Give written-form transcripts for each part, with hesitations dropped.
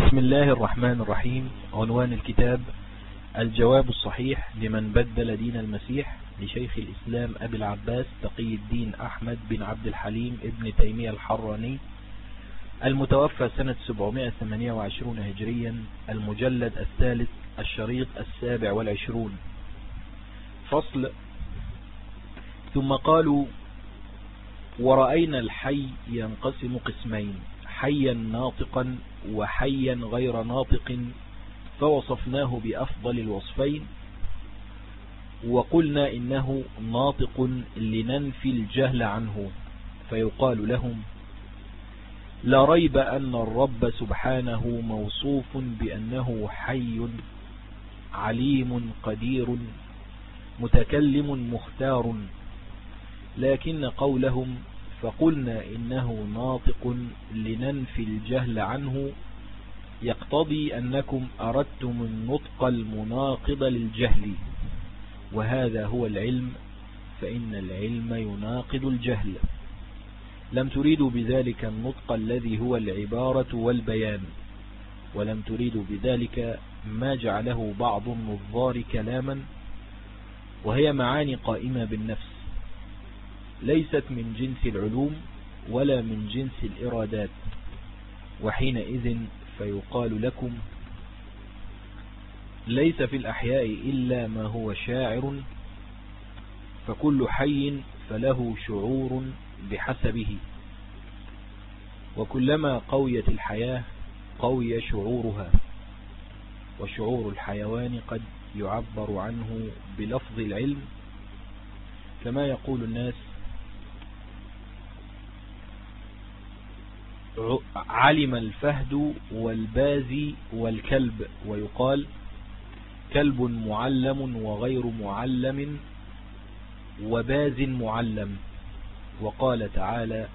بسم الله الرحمن الرحيم. عنوان الكتاب: الجواب الصحيح لمن بدل دين المسيح، لشيخ الإسلام أبي العباس تقي الدين أحمد بن عبد الحليم ابن تيمية الحراني، المتوفى سنة 728 هجريا، المجلد الثالث، الشريط 27. فصل. ثم قالوا: ورأينا الحي ينقسم قسمين، حيا ناطقا وحيا غير ناطق، فوصفناه بأفضل الوصفين، وقلنا إنه ناطق لننفي الجهل عنه، فيقال لهم: لا ريب أن الرب سبحانه موصوف بأنه حي عليم قدير متكلم مختار، لكن قولهم فقلنا إنه ناطق لننفي الجهل عنه يقتضي أنكم أردتم النطق المناقض للجهل، وهذا هو العلم، فإن العلم يناقض الجهل. لم تريدوا بذلك النطق الذي هو العبارة والبيان، ولم تريدوا بذلك ما جعله بعض النظار كلاما، وهي معاني قائمة بالنفس، ليست من جنس العلوم ولا من جنس الإرادات، وحينئذ فيقال لكم: ليس في الأحياء إلا ما هو شاعر، فكل حي فله شعور بحسبه، وكلما قويت الحياة قوي شعورها، وشعور الحيوان قد يعبر عنه بلفظ العلم، كما يقول الناس: علم الفهد والبازي والكلب، ويقال: كلب معلم وغير معلم وباز معلم. وقال تعالى: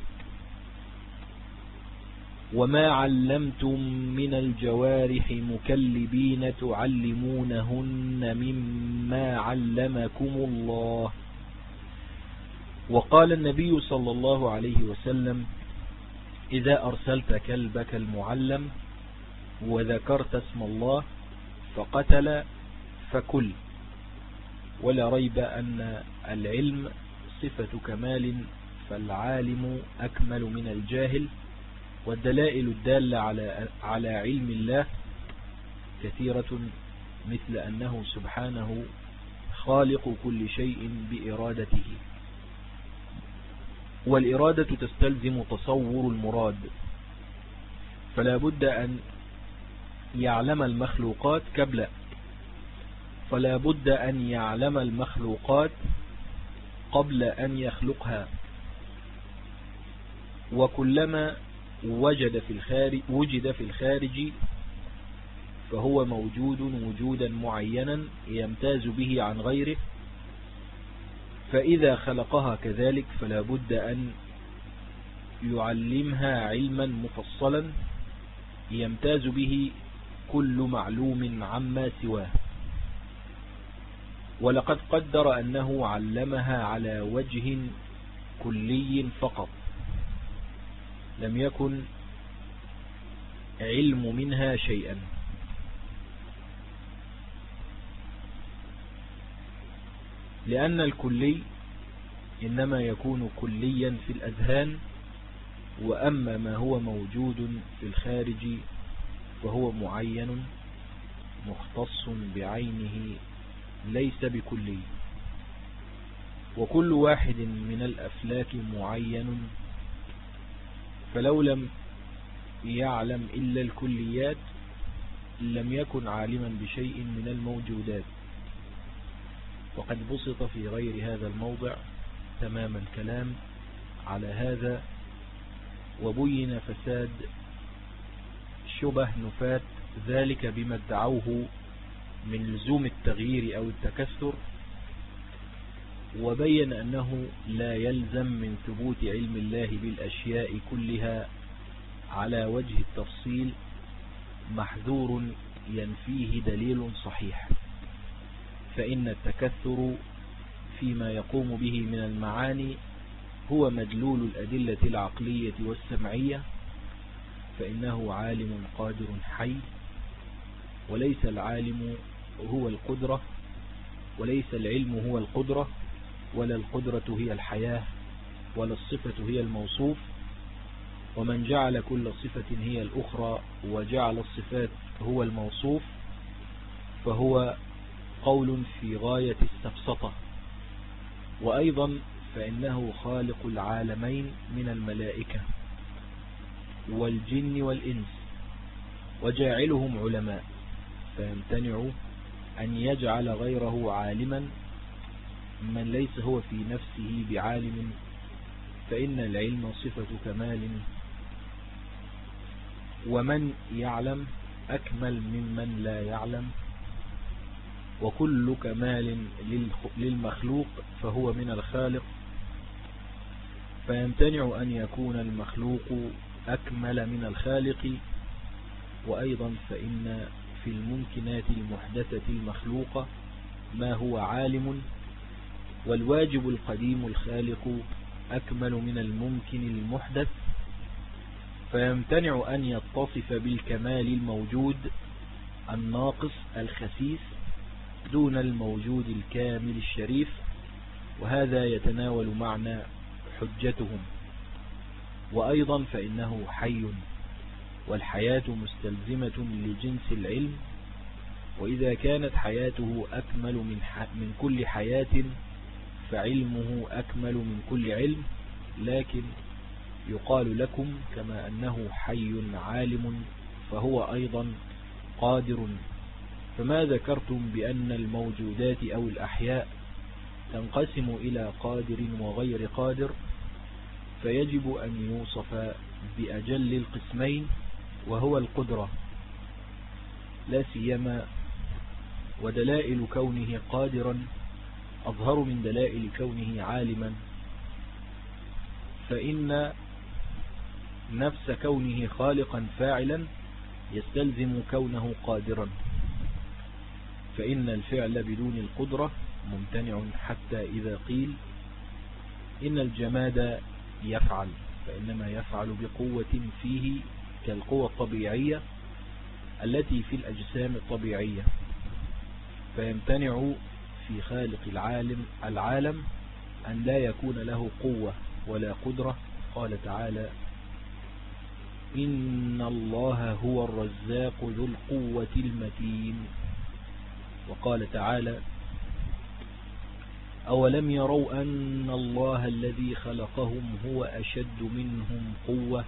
وما علمتم من الجوارح مكلبين تعلمونهن مما علمكم الله. وقال النبي صلى الله عليه وسلم: إذا أرسلت كلبك المعلم وذكرت اسم الله فقتل فكل. ولا ريب أن العلم صفة كمال، فالعالم أكمل من الجاهل، والدلائل الدالة على علم الله كثيرة، مثل أنه سبحانه خالق كل شيء بإرادته، والإرادة تستلزم تصور المراد، فلا بد أن يعلم المخلوقات قبل أن يخلقها، وكلما وجد في الخارج فهو موجود وجودا معينا يمتاز به عن غيره، فإذا خلقها كذلك فلا بد أن يعلمها علما مفصلا يمتاز به كل معلوم عما سواه. ولقد قدر أنه علمها على وجه كلي فقط، لم يكن علم منها شيئا، لأن الكلي إنما يكون كليا في الأذهان، وأما ما هو موجود في الخارج فهو معين مختص بعينه ليس بكلي. وكل واحد من الأفلاك معين، فلو لم يعلم إلا الكليات لم يكن عالما بشيء من الموجودات. وقد بسط في غير هذا الموضع تمام الكلام على هذا، وبين فساد شبه نفاة ذلك بما ادعوه من لزوم التغيير أو التكثر، وبين أنه لا يلزم من ثبوت علم الله بالأشياء كلها على وجه التفصيل محذور ينفيه دليل صحيح، فإن التكثر فيما يقوم به من المعاني هو مدلول الأدلة العقلية والسمعية، فإنه عالم قادر حي، وليس العالم هو القدرة، وليس العلم هو القدرة، ولا القدرة هي الحياة، ولا الصفة هي الموصوف. ومن جعل كل صفة هي الأخرى وجعل الصفات هو الموصوف فهو قول في غاية السفسطة. وأيضا فإنه خالق العالمين من الملائكة والجن والإنس وجاعلهم علماء، فيمتنع أن يجعل غيره عالما من ليس هو في نفسه بعالم، فإن العلم صفة كمال، ومن يعلم أكمل ممن لا يعلم، وكل كمال للمخلوق فهو من الخالق، فيمتنع أن يكون المخلوق أكمل من الخالق. وأيضا فإن في الممكنات المحدثة المخلوقة ما هو عالم، والواجب القديم الخالق أكمل من الممكن المحدث، فيمتنع أن يتصف بالكمال الموجود الناقص الخسيس دون الموجود الكامل الشريف، وهذا يتناول معنى حجتهم. وأيضا فإنه حي، والحياة مستلزمة لجنس العلم، وإذا كانت حياته أكمل من كل حياة فعلمه أكمل من كل علم. لكن يقال لكم كما أنه حي عالم فهو أيضا قادر، فما ذكرتم بأن الموجودات أو الأحياء تنقسم إلى قادر وغير قادر، فيجب أن يوصف بأجل القسمين وهو القدرة لا سيما، ودلائل كونه قادرا أظهر من دلائل كونه عالما، فإن نفس كونه خالقا فاعلا يستلزم كونه قادرا، فإن الفعل بدون القدرة ممتنع، حتى إذا قيل إن الجماد يفعل فإنما يفعل بقوة فيه كالقوة الطبيعية التي في الأجسام الطبيعية، فيمتنع في خالق العالم أن لا يكون له قوة ولا قدرة. قال تعالى: إن الله هو الرزاق ذو القوة المتين. وقال تعالى: أولم يروا أن الله الذي خلقهم هو أشد منهم قوة.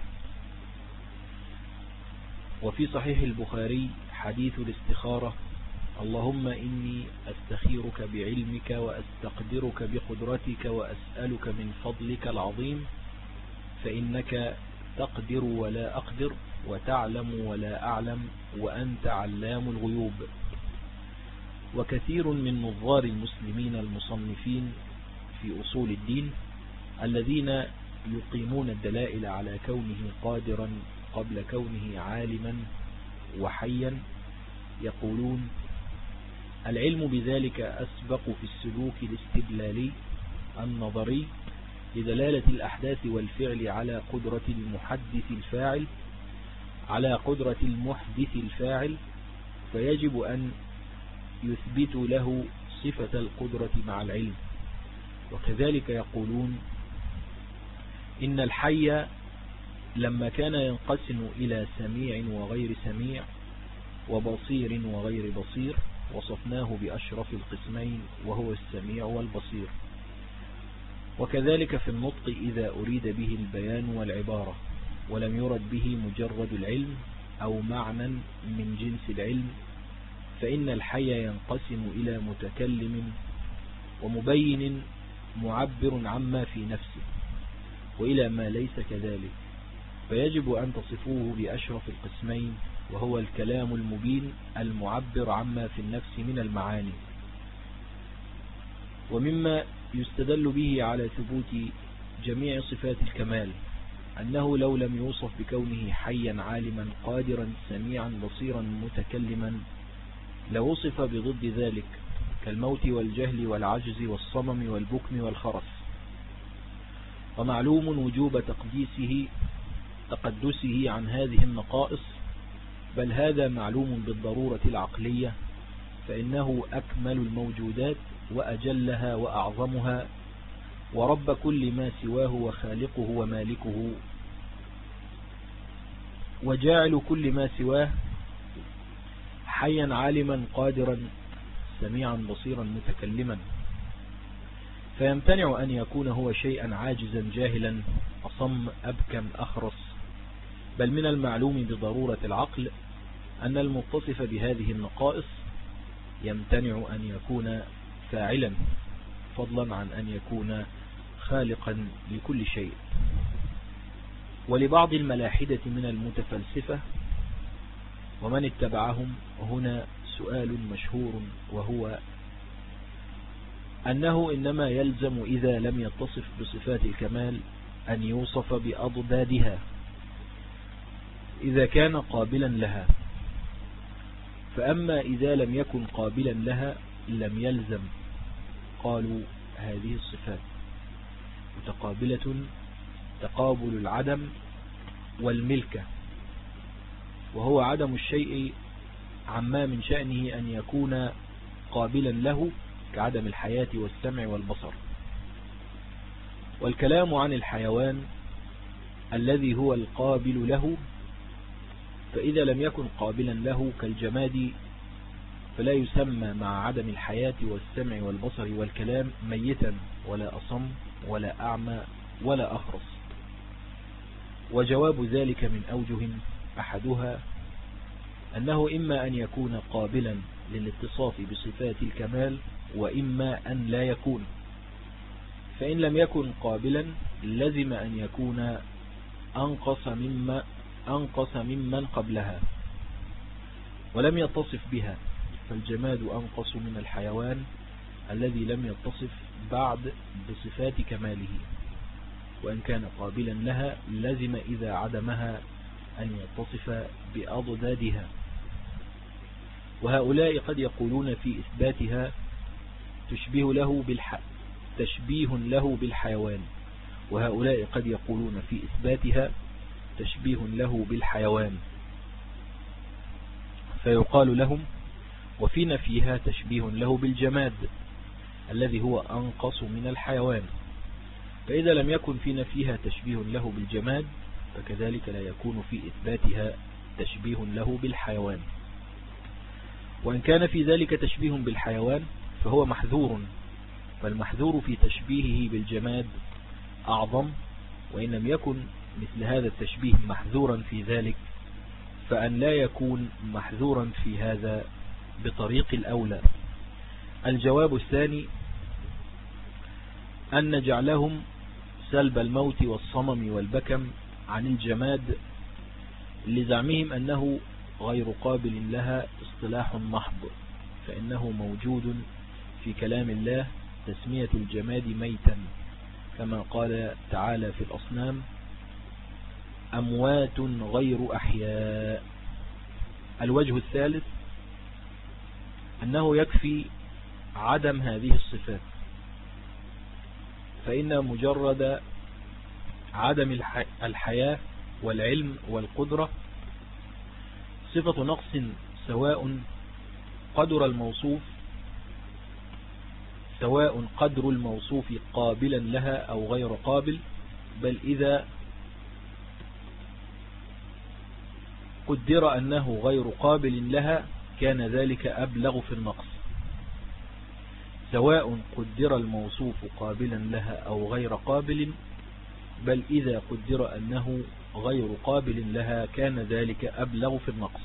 وفي صحيح البخاري حديث الاستخارة: اللهم إني أستخيرك بعلمك وأستقدرك بقدرتك وأسألك من فضلك العظيم، فإنك تقدر ولا أقدر وتعلم ولا أعلم وأنت علام الغيوب. وكثير من نظار المسلمين المصنفين في أصول الدين الذين يقيمون الدلائل على كونه قادرا قبل كونه عالما وحيا يقولون: العلم بذلك أسبق في السلوك الاستدلالي النظري لدلالة الأحداث والفعل على قدرة المحدث الفاعل، فيجب أن يثبت له صفة القدرة مع العلم. وكذلك يقولون إن الحي لما كان ينقسم إلى سميع وغير سميع وبصير وغير بصير وصفناه بأشرف القسمين وهو السميع والبصير. وكذلك في النطق إذا أريد به البيان والعبارة ولم يرد به مجرد العلم أو معنى من جنس العلم، فإن الحي ينقسم إلى متكلم ومبين معبر عما في نفسه، وإلى ما ليس كذلك، فيجب أن تصفوه بأشرف القسمين وهو الكلام المبين المعبر عما في النفس من المعاني. ومما يستدل به على ثبوت جميع صفات الكمال أنه لو لم يوصف بكونه حيا عالما قادرا سميعا بصيرا متكلما لوصف بضد ذلك كالموت والجهل والعجز والصمم والبكم والخرس. ومعلوم وجوب تقديسه تقدسه عن هذه النقائص، بل هذا معلوم بالضرورة العقلية، فإنه أكمل الموجودات وأجلها وأعظمها، ورب كل ما سواه وخالقه ومالكه، وجاعل كل ما سواه حيا عالما قادرا سميعا بصيرا متكلما، فيمتنع أن يكون هو شيئا عاجزا جاهلا أصم أبكم أخرس، بل من المعلوم بضرورة العقل أن المتصف بهذه النقائص يمتنع أن يكون فاعلا، فضلا عن أن يكون خالقا لكل شيء. ولبعض الملاحدة من المتفلسفة ومن اتبعهم هنا سؤال مشهور، وهو أنه إنما يلزم إذا لم يتصف بصفات الكمال أن يوصف بأضدادها إذا كان قابلا لها، فأما إذا لم يكن قابلا لها لم يلزم. قالوا هذه الصفات متقابلة تقابل العدم والملكة، وهو عدم الشيء عما من شأنه أن يكون قابلا له كعدم الحياة والسمع والبصر. والكلام عن الحيوان الذي هو القابل له، فإذا لم يكن قابلا له كالجماد فلا يسمى مع عدم الحياة والسمع والبصر والكلام ميتا ولا أصم ولا أعمى ولا أخرس. وجواب ذلك من أوجه، أحدها أنه إما أن يكون قابلا للاتصاف بصفات الكمال، وإما أن لا يكون. فإن لم يكن قابلا لزم أن يكون أنقص ممن قبلها ولم يتصف بها، فالجماد أنقص من الحيوان الذي لم يتصف بعد بصفات كماله، وإن كان قابلا لها لزم إذا عدمها أن يتصف بأضدادها. وهؤلاء قد يقولون في إثباتها تشبيه له بالحيوان، وهؤلاء قد يقولون في إثباتها تشبيه له بالحيوان، فيقال لهم وفي نفيها تشبيه له بالجماد الذي هو أنقص من الحيوان. فإذا لم يكن في نفيها تشبيه له بالجماد فكذلك لا يكون في إثباتها تشبيه له بالحيوان. وإن كان في ذلك تشبيه بالحيوان فهو محذور، فالمحذور في تشبيهه بالجماد أعظم، وإن لم يكن مثل هذا التشبيه محذورا في ذلك فأن لا يكون محذورا في هذا بطريق الأولى. الجواب الثاني أن نجعلهم سلب الموت والصمم والبكم عن الجماد لزعمهم أنه غير قابل لها اصطلاح محض، فإنه موجود في كلام الله تسمية الجماد ميتا، كما قال تعالى في الأصنام أموات غير أحياء. الوجه الثالث أنه يكفي عدم هذه الصفات، فإن مجرد عدم الحياة والعلم والقدرة صفة نقص، سواء قدر الموصوف قابلا لها أو غير قابل، بل إذا قدر أنه غير قابل لها كان ذلك أبلغ في النقص. سواء قدر الموصوف قابلا لها أو غير قابل، بل إذا قدر أنه غير قابل لها كان ذلك أبلغ في النقص.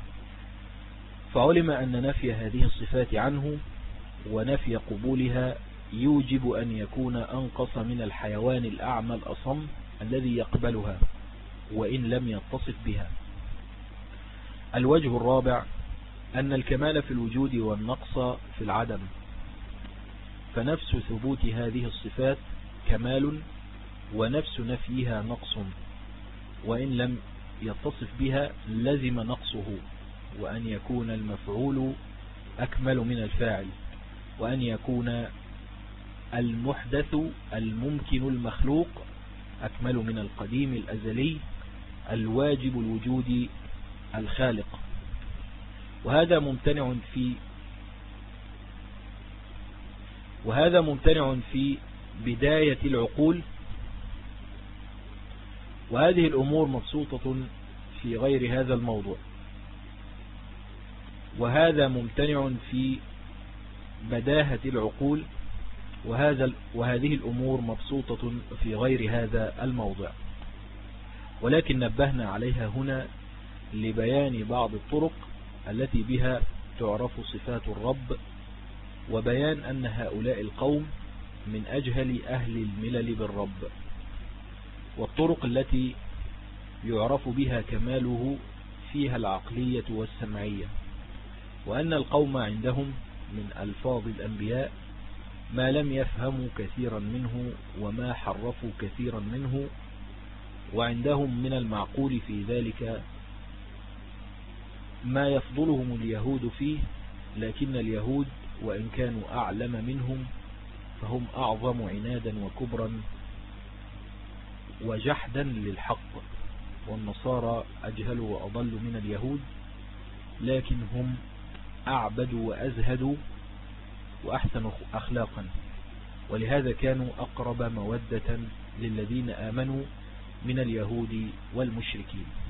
فعلم أن نفي هذه الصفات عنه ونفي قبولها يوجب أن يكون أنقص من الحيوان الأعمى الأصم الذي يقبلها وإن لم يتصف بها. الوجه الرابع أن الكمال في الوجود والنقص في العدم، فنفس ثبوت هذه الصفات كمال ونفس نفيها نقص، وإن لم يتصف بها لزم نقصه، وأن يكون المفعول أكمل من الفاعل، وأن يكون المحدث الممكن المخلوق أكمل من القديم الأزلي، الواجب الوجود الخالق، وهذا ممتنع في بداية العقول، وهذه الأمور مبسوطة في غير هذا الموضوع. وهذا ممتنع في بداهة العقول، وهذه الأمور مبسوطة في غير هذا الموضع، ولكن نبهنا عليها هنا لبيان بعض الطرق التي بها تعرف صفات الرب، وبيان أن هؤلاء القوم من أجهل أهل الملل بالرب، والطرق التي يعرف بها كماله فيها العقلية والسمعية، وأن القوم عندهم من ألفاظ الأنبياء ما لم يفهموا كثيرا منه وما حرفوا كثيرا منه، وعندهم من المعقول في ذلك ما يفضلهم اليهود فيه، لكن اليهود وإن كانوا أعلم منهم فهم أعظم عنادا وكبرا وجحدا للحق، والنصارى أجهل وأضل من اليهود، لكن هم أعبد وأزهد وأحسن أخلاقا، ولهذا كانوا أقرب مودة للذين آمنوا من اليهود والمشركين.